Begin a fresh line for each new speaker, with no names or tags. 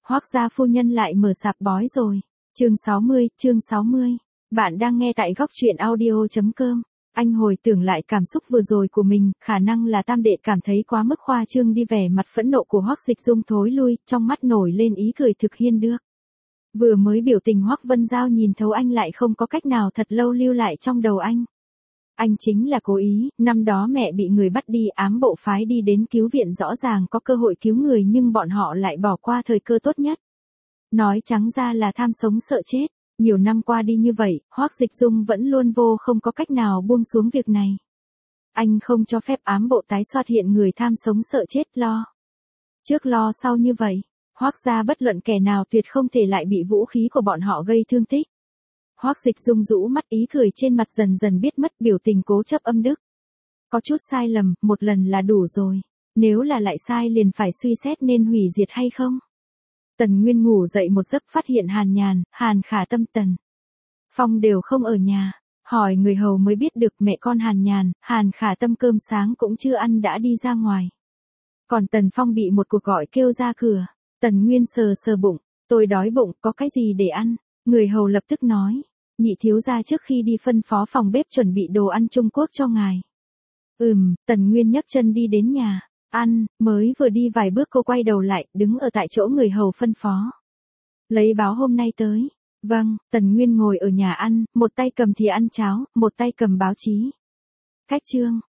Hoác gia phu nhân lại mở sạp bói rồi. Chương 60. Bạn đang nghe tại góc truyện audio.com. Anh hồi tưởng lại cảm xúc vừa rồi của mình, khả năng là tam đệ cảm thấy quá mức khoa trương đi, vẻ mặt phẫn nộ của Hoác Dịch Dung thối lui, trong mắt nổi lên ý cười thực hiên được. Vừa mới biểu tình Hoác Vân Giao nhìn thấu anh lại không có cách nào thật lâu lưu lại trong đầu anh. Anh chính là cố ý, năm đó mẹ bị người bắt đi, ám bộ phái đi đến cứu viện, rõ ràng có cơ hội cứu người nhưng bọn họ lại bỏ qua thời cơ tốt nhất. Nói trắng ra là tham sống sợ chết. Nhiều năm qua đi như vậy, Hoác Dịch Dung vẫn luôn không có cách nào buông xuống việc này. Anh không cho phép ám bộ tái xuất hiện người tham sống sợ chết, lo trước lo sau như vậy. Hoác gia bất luận kẻ nào tuyệt không thể lại bị vũ khí của bọn họ gây thương tích. Hoác Dịch Dung rũ mắt, ý cười trên mặt dần dần biết mất, biểu tình cố chấp âm đức. Có chút sai lầm, một lần là đủ rồi. Nếu là lại sai liền phải suy xét nên hủy diệt hay không. Tần Nguyên ngủ dậy một giấc phát hiện Hàn Nhàn, Hàn Khả Tâm, Tần Phong đều không ở nhà. Hỏi người hầu mới biết được mẹ con Hàn Nhàn, Hàn Khả Tâm cơm sáng cũng chưa ăn đã đi ra ngoài. Còn Tần Phong bị một cuộc gọi kêu ra cửa. Tần Nguyên sờ bụng, tôi đói bụng, có cái gì để ăn? Người hầu lập tức nói, nhị thiếu gia trước khi đi phân phó phòng bếp chuẩn bị đồ ăn Trung Quốc cho ngài. Tần Nguyên nhấc chân đi đến nhà. Ăn, mới vừa đi vài bước cô quay đầu lại, đứng ở tại chỗ người hầu phân phó. Lấy báo hôm nay tới. Vâng, Tần Nguyên ngồi ở nhà ăn, một tay cầm thìa ăn cháo, một tay cầm báo chí. Cách chương,